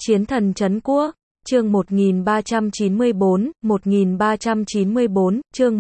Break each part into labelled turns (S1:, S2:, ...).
S1: Chiến thần trấn quốc, chương 1394, chương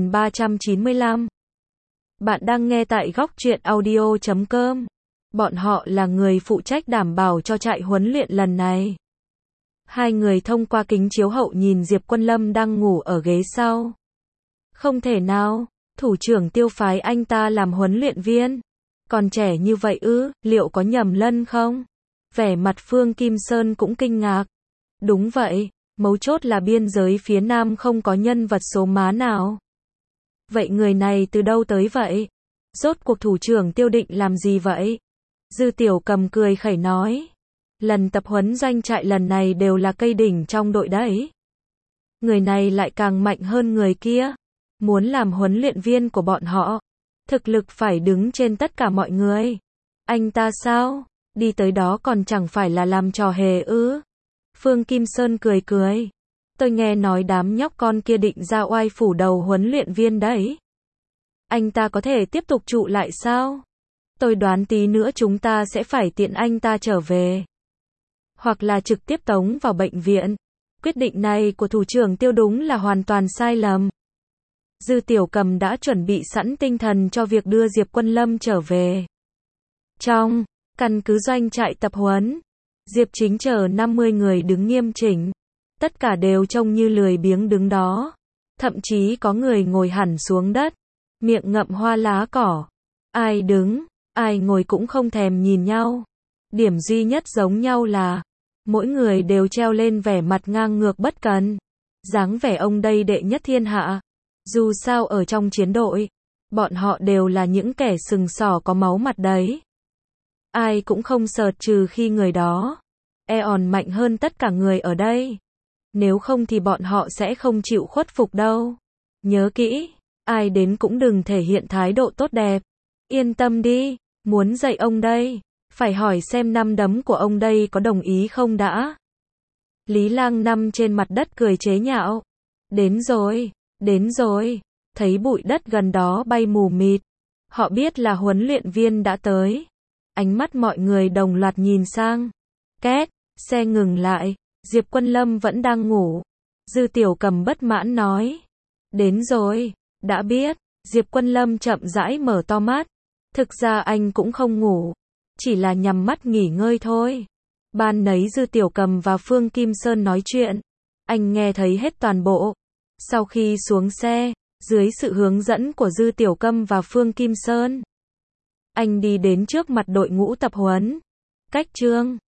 S1: 1395. Bạn đang nghe tại góc truyện audio.com. Bọn họ là người phụ trách đảm bảo cho trại huấn luyện lần này. Hai người thông qua kính chiếu hậu nhìn Diệp Quân Lâm đang ngủ ở ghế sau. Không thể nào, thủ trưởng Tiêu phái anh ta làm huấn luyện viên. Còn trẻ như vậy ư, liệu có nhầm lẫn không? Vẻ mặt Phương Kim Sơn cũng kinh ngạc. Đúng vậy, mấu chốt là biên giới phía Nam không có nhân vật số má nào. Vậy người này từ đâu tới vậy? Rốt cuộc thủ trưởng Tiêu định làm gì vậy? Dư Tiểu Cầm cười khẩy nói. Lần tập huấn doanh trại lần này đều là cây đỉnh trong đội đấy. Người này lại càng mạnh hơn người kia. Muốn làm huấn luyện viên của bọn họ, thực lực phải đứng trên tất cả mọi người. Anh ta sao? Đi tới đó còn chẳng phải là làm trò hề ư? Phương Kim Sơn cười cười. Tôi nghe nói đám nhóc con kia định ra oai phủ đầu huấn luyện viên đấy. Anh ta có thể tiếp tục trụ lại sao? Tôi đoán tí nữa chúng ta sẽ phải tiện anh ta trở về. Hoặc là trực tiếp tống vào bệnh viện. Quyết định này của thủ trưởng Tiêu đúng là hoàn toàn sai lầm. Dư Tiểu Cầm đã chuẩn bị sẵn tinh thần cho việc đưa Diệp Quân Lâm trở về. Trong căn cứ doanh trại tập huấn, Diệp Chính chờ 50 người đứng nghiêm chỉnh. Tất cả đều trông như lười biếng đứng đó. Thậm chí có người ngồi hẳn xuống đất, miệng ngậm hoa lá cỏ. Ai đứng, ai ngồi cũng không thèm nhìn nhau. Điểm duy nhất giống nhau là mỗi người đều treo lên vẻ mặt ngang ngược bất cần. Dáng vẻ ông đây đệ nhất thiên hạ. Dù sao ở trong chiến đội, bọn họ đều là những kẻ sừng sỏ có máu mặt đấy. Ai cũng không sợ trừ khi người đó Eon mạnh hơn tất cả người ở đây. Nếu không thì bọn họ sẽ không chịu khuất phục đâu. Nhớ kỹ, ai đến cũng đừng thể hiện thái độ tốt đẹp. Yên tâm đi, muốn dạy ông đây, phải hỏi xem năm đấm của ông đây có đồng ý không đã. Lý Lang nằm trên mặt đất cười chế nhạo. Đến rồi, thấy bụi đất gần đó bay mù mịt. Họ biết là huấn luyện viên đã tới. Ánh mắt mọi người đồng loạt nhìn sang. Két, xe ngừng lại, Diệp Quân Lâm vẫn đang ngủ. Dư Tiểu Cầm bất mãn nói. Đến rồi, đã biết. Diệp Quân Lâm chậm rãi mở to mắt. Thực ra anh cũng không ngủ, chỉ là nhắm mắt nghỉ ngơi thôi. Ban nấy Dư Tiểu Cầm và Phương Kim Sơn nói chuyện, anh nghe thấy hết toàn bộ. Sau khi xuống xe, dưới sự hướng dẫn của Dư Tiểu Cầm và Phương Kim Sơn, anh đi đến trước mặt đội ngũ tập huấn. Cách chương